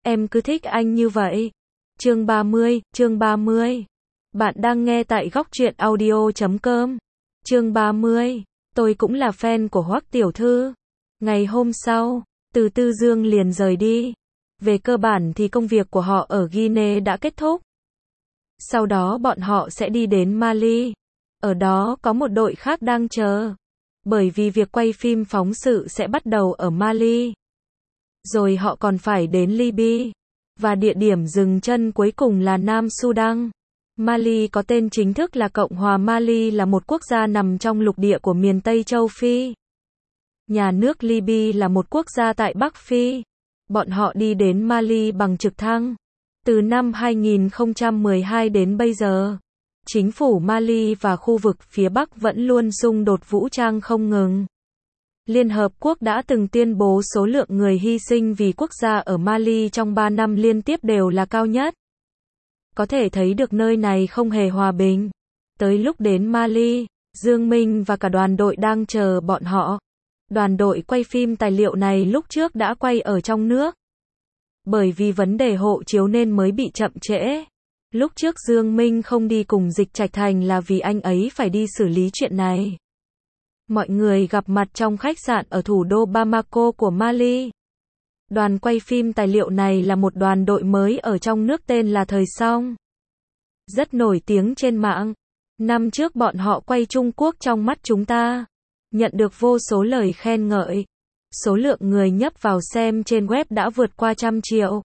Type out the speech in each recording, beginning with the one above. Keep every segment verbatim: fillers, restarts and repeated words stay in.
Em cứ thích anh như vậy. Chương ba mươi, chương ba mươi. Bạn đang nghe tại góc truyện audio chấm com. Chương ba mươi. Tôi cũng là fan của Hoắc tiểu thư. Ngày hôm sau, Từ Tư Dương liền rời đi. Về cơ bản thì công việc của họ ở Guinea đã kết thúc. Sau đó bọn họ sẽ đi đến Mali. Ở đó có một đội khác đang chờ. Bởi vì việc quay phim phóng sự sẽ bắt đầu ở Mali. Rồi họ còn phải đến Libya. Và địa điểm dừng chân cuối cùng là Nam Sudan. Mali có tên chính thức là Cộng hòa Mali, là một quốc gia nằm trong lục địa của miền Tây châu Phi. Nhà nước Libya là một quốc gia tại Bắc Phi. Bọn họ đi đến Mali bằng trực thăng. Từ năm hai nghìn không trăm mười hai đến bây giờ, chính phủ Mali và khu vực phía Bắc vẫn luôn xung đột vũ trang không ngừng. Liên Hợp Quốc đã từng tuyên bố số lượng người hy sinh vì quốc gia ở Mali trong ba năm liên tiếp đều là cao nhất. Có thể thấy được nơi này không hề hòa bình. Tới lúc đến Mali, Dương Minh và cả đoàn đội đang chờ bọn họ. Đoàn đội quay phim tài liệu này lúc trước đã quay ở trong nước. Bởi vì vấn đề hộ chiếu nên mới bị chậm trễ. Lúc trước Dương Minh không đi cùng Dịch Trạch Thành là vì anh ấy phải đi xử lý chuyện này. Mọi người gặp mặt trong khách sạn ở thủ đô Bamako của Mali. Đoàn quay phim tài liệu này là một đoàn đội mới ở trong nước tên là Thời Song. Rất nổi tiếng trên mạng. Năm trước bọn họ quay Trung Quốc trong mắt chúng ta. Nhận được vô số lời khen ngợi. Số lượng người nhấp vào xem trên web đã vượt qua trăm triệu.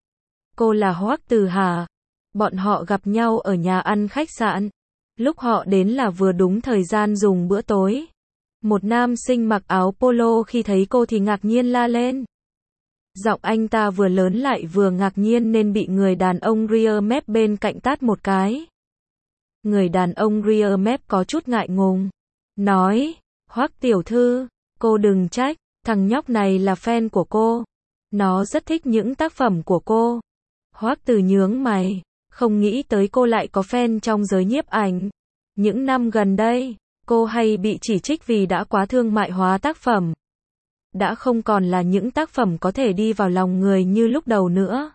Cô là Hoắc Từ hả? Bọn họ gặp nhau ở nhà ăn khách sạn. Lúc họ đến là vừa đúng thời gian dùng bữa tối. Một nam sinh mặc áo polo khi thấy cô thì ngạc nhiên la lên. Giọng anh ta vừa lớn lại vừa ngạc nhiên nên bị người đàn ông rear map bên cạnh tát một cái. Người đàn ông rear map có chút ngại ngùng. Nói, Hoắc tiểu thư, cô đừng trách, thằng nhóc này là fan của cô. Nó rất thích những tác phẩm của cô. Hoắc Từ nhướng mày, không nghĩ tới cô lại có fan trong giới nhiếp ảnh. Những năm gần đây, cô hay bị chỉ trích vì đã quá thương mại hóa tác phẩm. Đã không còn là những tác phẩm có thể đi vào lòng người như lúc đầu nữa.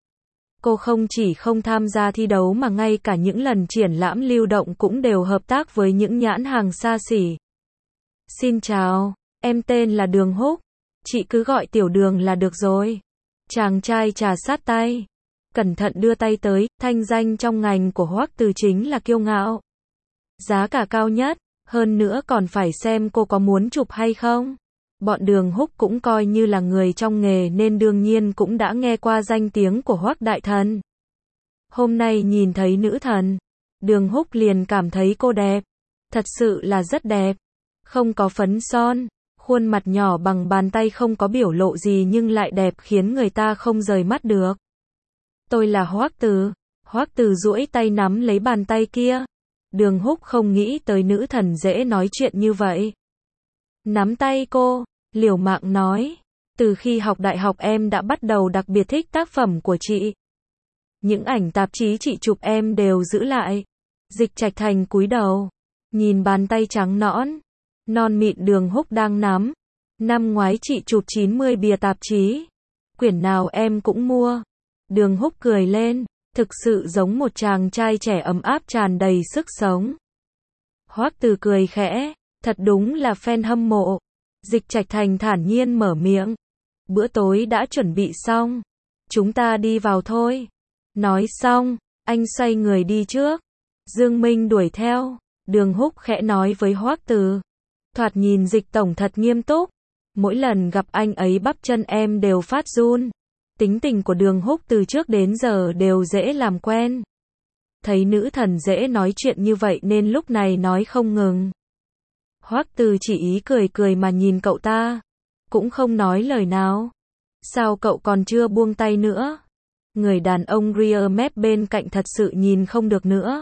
Cô không chỉ không tham gia thi đấu mà ngay cả những lần triển lãm lưu động cũng đều hợp tác với những nhãn hàng xa xỉ. Xin chào, em tên là Đường Húc. Chị cứ gọi Tiểu Đường là được rồi. Chàng trai trà sát tay. Cẩn thận đưa tay tới, thanh danh trong ngành của Hoắc Từ chính là kiêu ngạo. Giá cả cao nhất, hơn nữa còn phải xem cô có muốn chụp hay không. Bọn Đường Húc cũng coi như là người trong nghề nên đương nhiên cũng đã nghe qua danh tiếng của Hoắc đại thần. Hôm nay nhìn thấy nữ thần, Đường Húc liền cảm thấy cô đẹp. Thật sự là rất đẹp. Không có phấn son, khuôn mặt nhỏ bằng bàn tay không có biểu lộ gì nhưng lại đẹp khiến người ta không rời mắt được. Tôi là Hoắc Từ. Hoắc Từ duỗi tay nắm lấy bàn tay kia. Đường Húc không nghĩ tới nữ thần dễ nói chuyện như vậy. Nắm tay cô, liều mạng nói. Từ khi học đại học em đã bắt đầu đặc biệt thích tác phẩm của chị. Những ảnh tạp chí chị chụp em đều giữ lại. Dịch Trạch Thành cúi đầu, nhìn bàn tay trắng nõn, non mịn Đường Húc đang nắm. Năm ngoái chị chụp chín mươi bìa tạp chí. Quyển nào em cũng mua. Đường Húc cười lên, thực sự giống một chàng trai trẻ ấm áp tràn đầy sức sống. Hoắc Từ cười khẽ, thật đúng là fan hâm mộ. Dịch Trạch Thành thản nhiên mở miệng. Bữa tối đã chuẩn bị xong. Chúng ta đi vào thôi. Nói xong, anh xoay người đi trước. Dương Minh đuổi theo. Đường Húc khẽ nói với Hoắc Từ. Thoạt nhìn Dịch tổng thật nghiêm túc. Mỗi lần gặp anh ấy bắp chân em đều phát run. Tính tình của Đường Húc từ trước đến giờ đều dễ làm quen. Thấy nữ thần dễ nói chuyện như vậy nên lúc này nói không ngừng. Hoắc Từ chỉ ý cười cười mà nhìn cậu ta. Cũng không nói lời nào. Sao cậu còn chưa buông tay nữa? Người đàn ông rear map bên cạnh thật sự nhìn không được nữa.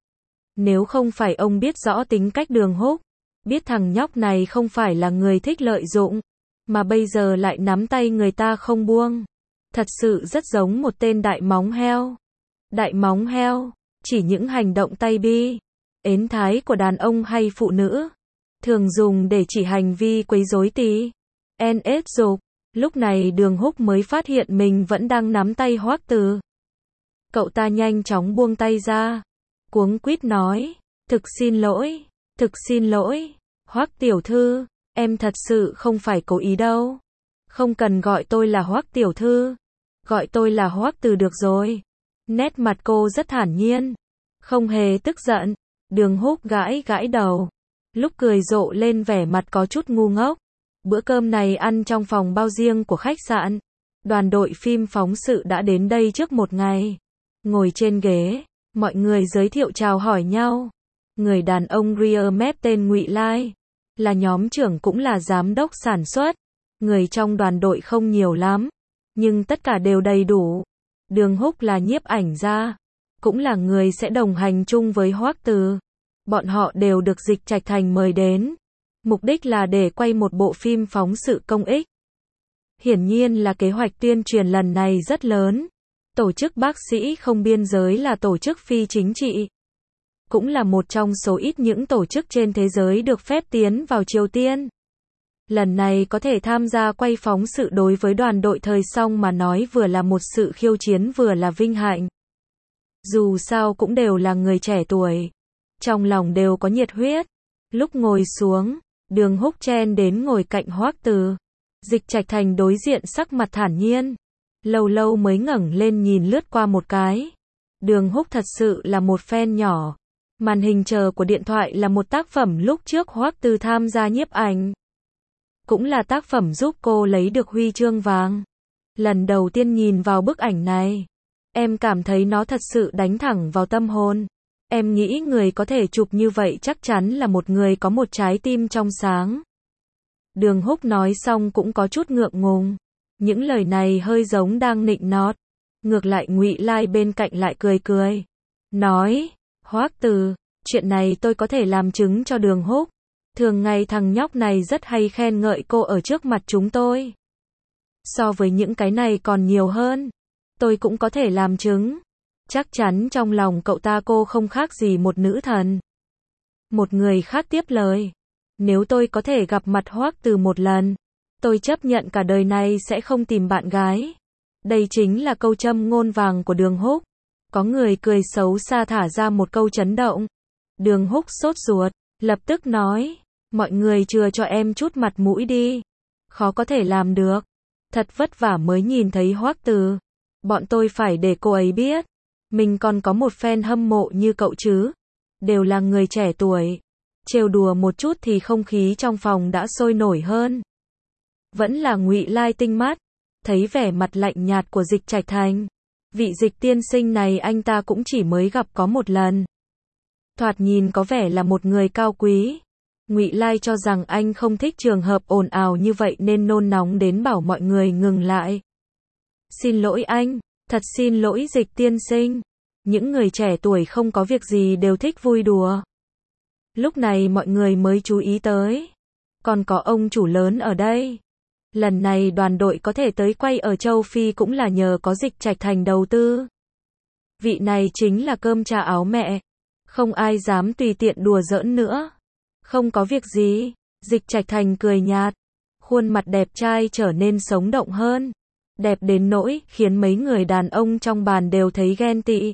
Nếu không phải ông biết rõ tính cách Đường Húc, biết thằng nhóc này không phải là người thích lợi dụng, mà bây giờ lại nắm tay người ta không buông. Thật sự rất giống một tên đại móng heo. Đại móng heo, chỉ những hành động tay bi, ến thái của đàn ông hay phụ nữ, thường dùng để chỉ hành vi quấy rối tí. en ét dục. Lúc này Đường Húc mới phát hiện mình vẫn đang nắm tay Hoắc Từ. Cậu ta nhanh chóng buông tay ra, cuống quýt nói, thực xin lỗi, thực xin lỗi, Hoắc tiểu thư, em thật sự không phải cố ý đâu. Không cần gọi tôi là Hoắc tiểu thư, gọi tôi là Hoắc Từ được rồi. Nét mặt cô rất thản nhiên, không hề tức giận. Đường Húc gãi gãi đầu, lúc cười rộ lên vẻ mặt có chút ngu ngốc. Bữa cơm này ăn trong phòng bao riêng của khách sạn. Đoàn đội phim phóng sự đã đến đây trước một ngày. Ngồi trên ghế, mọi người giới thiệu chào hỏi nhau. Người đàn ông rear map tên Ngụy Lai, là nhóm trưởng cũng là giám đốc sản xuất. Người trong đoàn đội không nhiều lắm, nhưng tất cả đều đầy đủ. Đường Húc là nhiếp ảnh gia, cũng là người sẽ đồng hành chung với Hoắc Từ. Bọn họ đều được Dịch Trạch Thành mời đến. Mục đích là để quay một bộ phim phóng sự công ích. Hiển nhiên là kế hoạch tuyên truyền lần này rất lớn. Tổ chức Bác sĩ Không Biên Giới là tổ chức phi chính trị. Cũng là một trong số ít những tổ chức trên thế giới được phép tiến vào Triều Tiên. Lần này có thể tham gia quay phóng sự đối với đoàn đội thời Song mà nói vừa là một sự khiêu chiến vừa là vinh hạnh. Dù sao cũng đều là người trẻ tuổi, trong lòng đều có nhiệt huyết. Lúc ngồi xuống, Đường Húc chen đến ngồi cạnh Hoắc Từ. Dịch Trạch Thành đối diện sắc mặt thản nhiên, lâu lâu mới ngẩng lên nhìn lướt qua một cái. Đường Húc thật sự là một fan nhỏ. Màn hình chờ của điện thoại là một tác phẩm lúc trước Hoắc Từ tham gia nhiếp ảnh. Cũng là tác phẩm giúp cô lấy được huy chương vàng. Lần đầu tiên nhìn vào bức ảnh này, em cảm thấy nó thật sự đánh thẳng vào tâm hồn. Em nghĩ người có thể chụp như vậy chắc chắn là một người có một trái tim trong sáng. Đường Húc nói xong cũng có chút ngượng ngùng. Những lời này hơi giống đang nịnh nọt. Ngược lại Ngụy Lai bên cạnh lại cười cười. Nói, Hoắc Từ, chuyện này tôi có thể làm chứng cho Đường Húc. Thường ngày thằng nhóc này rất hay khen ngợi cô ở trước mặt chúng tôi. So với những cái này còn nhiều hơn. Tôi cũng có thể làm chứng. Chắc chắn trong lòng cậu ta cô không khác gì một nữ thần. Một người khác tiếp lời. Nếu tôi có thể gặp mặt Hoắc Từ một lần, tôi chấp nhận cả đời này sẽ không tìm bạn gái. Đây chính là câu châm ngôn vàng của Đường Húc. Có người cười xấu xa thả ra một câu chấn động. Đường Húc sốt ruột, lập tức nói, mọi người chừa cho em chút mặt mũi đi. Khó có thể làm được. Thật vất vả mới nhìn thấy Hoắc Từ. Bọn tôi phải để cô ấy biết. Mình còn có một fan hâm mộ như cậu chứ. Đều là người trẻ tuổi. Trêu đùa một chút thì không khí trong phòng đã sôi nổi hơn. Vẫn là Ngụy Lai tinh mắt. Thấy vẻ mặt lạnh nhạt của Dịch Trạch Thành. Vị Dịch tiên sinh này anh ta cũng chỉ mới gặp có một lần. Thoạt nhìn có vẻ là một người cao quý. Ngụy Lai cho rằng anh không thích trường hợp ồn ào như vậy nên nôn nóng đến bảo mọi người ngừng lại. Xin lỗi anh, thật xin lỗi Dịch tiên sinh. Những người trẻ tuổi không có việc gì đều thích vui đùa. Lúc này mọi người mới chú ý tới. Còn có ông chủ lớn ở đây. Lần này đoàn đội có thể tới quay ở châu Phi cũng là nhờ có Dịch Trạch Thành đầu tư. Vị này chính là cơm trà áo mẹ. Không ai dám tùy tiện đùa giỡn nữa. Không có việc gì. Dịch Trạch Thành cười nhạt. Khuôn mặt đẹp trai trở nên sống động hơn. Đẹp đến nỗi khiến mấy người đàn ông trong bàn đều thấy ghen tị.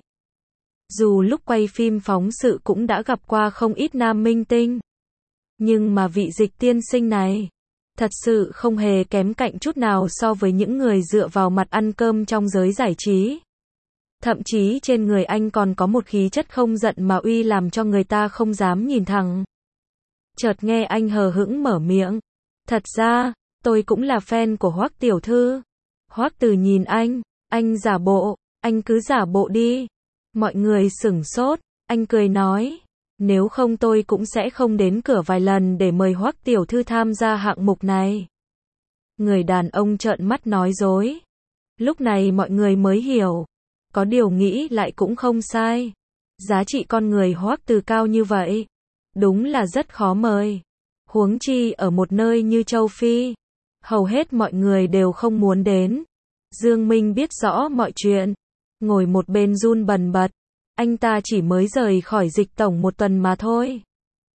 Dù lúc quay phim phóng sự cũng đã gặp qua không ít nam minh tinh. Nhưng mà vị Dịch tiên sinh này thật sự không hề kém cạnh chút nào so với những người dựa vào mặt ăn cơm trong giới giải trí. Thậm chí trên người anh còn có một khí chất không giận mà uy làm cho người ta không dám nhìn thẳng. Chợt nghe anh hờ hững mở miệng. Thật ra, tôi cũng là fan của Hoắc tiểu thư. Hoắc Từ nhìn anh, anh giả bộ, anh cứ giả bộ đi. Mọi người sửng sốt, anh cười nói. Nếu không tôi cũng sẽ không đến cửa vài lần để mời Hoắc tiểu thư tham gia hạng mục này. Người đàn ông trợn mắt nói dối. Lúc này mọi người mới hiểu. Có điều nghĩ lại cũng không sai. Giá trị con người Hoắc Từ cao như vậy. Đúng là rất khó mời. Huống chi ở một nơi như châu Phi. Hầu hết mọi người đều không muốn đến. Dương Minh biết rõ mọi chuyện. Ngồi một bên run bần bật. Anh ta chỉ mới rời khỏi Dịch tổng một tuần mà thôi.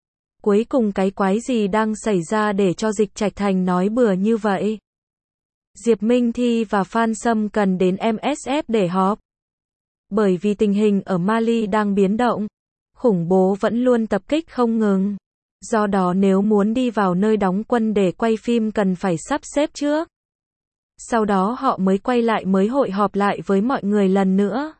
Cuối cùng cái quái gì đang xảy ra để cho Dịch Trạch Thành nói bừa như vậy? Diệp Minh Thi và Phan Sâm cần đến em ét ép để họp. Bởi vì tình hình ở Mali đang biến động, khủng bố vẫn luôn tập kích không ngừng. Do đó nếu muốn đi vào nơi đóng quân để quay phim cần phải sắp xếp trước. Sau đó họ mới quay lại mới hội họp lại với mọi người lần nữa.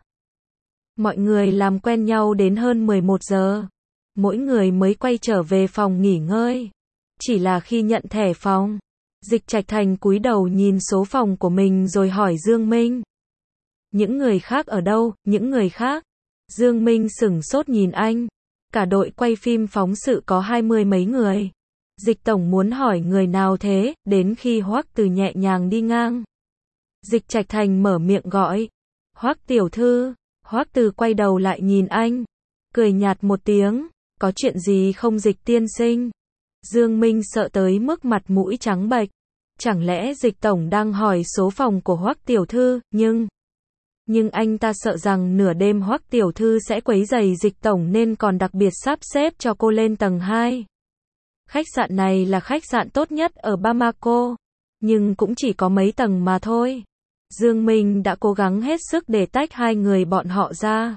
Mọi người làm quen nhau đến hơn mười một giờ. Mỗi người mới quay trở về phòng nghỉ ngơi. Chỉ là khi nhận thẻ phòng, Dịch Trạch Thành cúi đầu nhìn số phòng của mình rồi hỏi Dương Minh. Những người khác ở đâu, những người khác? Dương Minh sửng sốt nhìn anh. Cả đội quay phim phóng sự có hai mươi mấy người. Dịch tổng muốn hỏi người nào thế, đến khi Hoắc Từ nhẹ nhàng đi ngang. Dịch Trạch Thành mở miệng gọi. Hoắc tiểu thư. Hoắc Từ quay đầu lại nhìn anh. Cười nhạt một tiếng. Có chuyện gì không Dịch tiên sinh? Dương Minh sợ tới mức mặt mũi trắng bệch. Chẳng lẽ Dịch tổng đang hỏi số phòng của Hoắc tiểu thư, nhưng... Nhưng anh ta sợ rằng nửa đêm Hoắc tiểu thư sẽ quấy rầy Dịch tổng nên còn đặc biệt sắp xếp cho cô lên tầng hai. Khách sạn này là khách sạn tốt nhất ở Bamako, nhưng cũng chỉ có mấy tầng mà thôi. Dương Minh đã cố gắng hết sức để tách hai người bọn họ ra.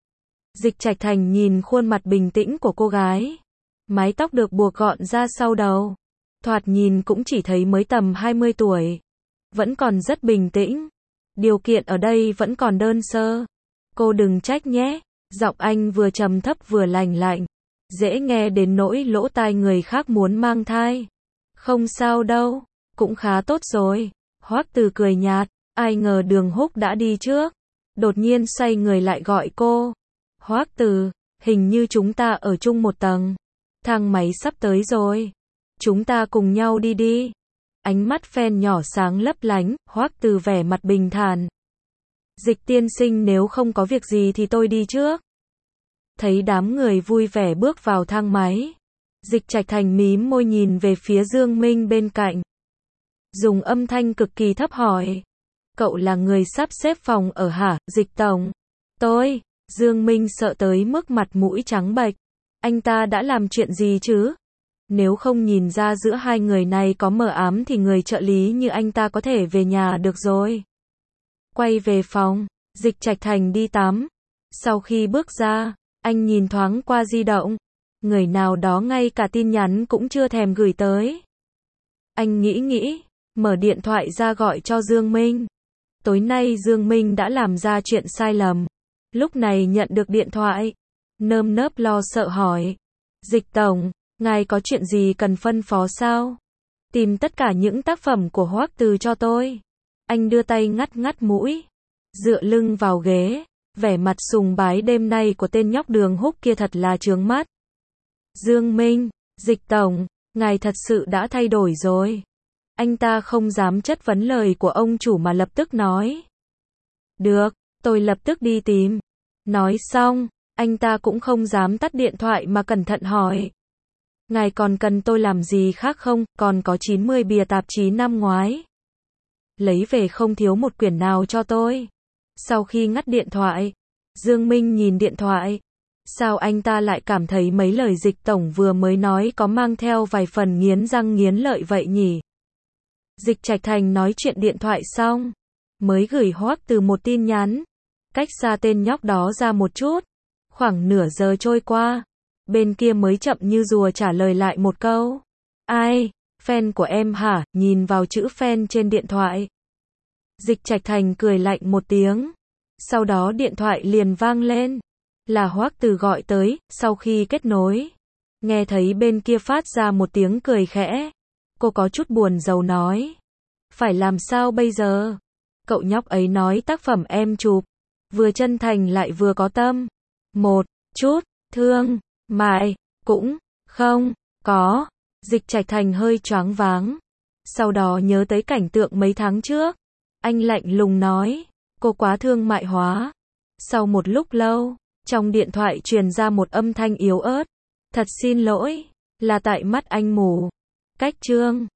Dịch Trạch Thành nhìn khuôn mặt bình tĩnh của cô gái. Mái tóc được buộc gọn ra sau đầu. Thoạt nhìn cũng chỉ thấy mới tầm hai mươi tuổi. Vẫn còn rất bình tĩnh. Điều kiện ở đây vẫn còn đơn sơ. Cô đừng trách nhé. Giọng anh vừa trầm thấp vừa lành lạnh. Dễ nghe đến nỗi lỗ tai người khác muốn mang thai. Không sao đâu. Cũng khá tốt rồi. Hoắc Từ cười nhạt. Ai ngờ Đường Húc đã đi trước. Đột nhiên xoay người lại gọi cô. Hoắc Từ, hình như chúng ta ở chung một tầng. Thang máy sắp tới rồi. Chúng ta cùng nhau đi đi. Ánh mắt fan nhỏ sáng lấp lánh, Hoắc Từ vẻ mặt bình thản. Dịch tiên sinh nếu không có việc gì thì tôi đi trước. Thấy đám người vui vẻ bước vào thang máy. Dịch Trạch Thành mím môi nhìn về phía Dương Minh bên cạnh. Dùng âm thanh cực kỳ thấp hỏi. Cậu là người sắp xếp phòng ở hả, Dịch tổng? Tôi, Dương Minh sợ tới mức mặt mũi trắng bệch. Anh ta đã làm chuyện gì chứ? Nếu không nhìn ra giữa hai người này có mờ ám thì người trợ lý như anh ta có thể về nhà được rồi. Quay về phòng, Dịch Trạch Thành đi tắm. Sau khi bước ra, anh nhìn thoáng qua di động. Người nào đó ngay cả tin nhắn cũng chưa thèm gửi tới. Anh nghĩ nghĩ, mở điện thoại ra gọi cho Dương Minh. Tối nay Dương Minh đã làm ra chuyện sai lầm. Lúc này nhận được điện thoại, nơm nớp lo sợ hỏi. Dịch tổng, ngài có chuyện gì cần phân phó sao? Tìm tất cả những tác phẩm của Hoắc Từ cho tôi. Anh đưa tay ngắt ngắt mũi, dựa lưng vào ghế, vẻ mặt sùng bái đêm nay của tên nhóc Đường Húc kia thật là chướng mắt. Dương Minh, Dịch tổng, ngài thật sự đã thay đổi rồi. Anh ta không dám chất vấn lời của ông chủ mà lập tức nói. Được, tôi lập tức đi tìm. Nói xong, anh ta cũng không dám tắt điện thoại mà cẩn thận hỏi. Ngài còn cần tôi làm gì khác không? Còn có chín mươi bìa tạp chí năm ngoái. Lấy về không thiếu một quyển nào cho tôi. Sau khi ngắt điện thoại, Dương Minh nhìn điện thoại. Sao anh ta lại cảm thấy mấy lời Dịch tổng vừa mới nói có mang theo vài phần nghiến răng nghiến lợi vậy nhỉ? Dịch Trạch Thành nói chuyện điện thoại xong, mới gửi Hoắc Từ một tin nhắn. Cách xa tên nhóc đó ra một chút. Khoảng nửa giờ trôi qua, bên kia mới chậm như rùa trả lời lại một câu. Ai, fan của em hả? Nhìn vào chữ fan trên điện thoại. Dịch Trạch Thành cười lạnh một tiếng. Sau đó điện thoại liền vang lên. Là Hoắc Từ gọi tới, sau khi kết nối. Nghe thấy bên kia phát ra một tiếng cười khẽ. Cô có chút buồn rầu nói. Phải làm sao bây giờ? Cậu nhóc ấy nói tác phẩm em chụp. Vừa chân thành lại vừa có tâm. Một chút, thương, mại, cũng, không, có. Dịch Trạch Thành hơi choáng váng. Sau đó nhớ tới cảnh tượng mấy tháng trước. Anh lạnh lùng nói. Cô quá thương mại hóa. Sau một lúc lâu, trong điện thoại truyền ra một âm thanh yếu ớt. Thật xin lỗi, là tại mắt anh mù. Cách chương